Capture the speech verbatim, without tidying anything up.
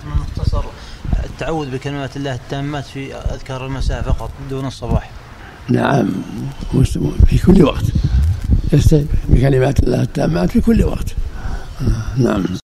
من مختصر التعوذ بكلمات الله التامات في أذكار المساء فقط دون الصباح. نعم في كل وقت يستعيذ بكلمات الله التامات في كل وقت. نعم.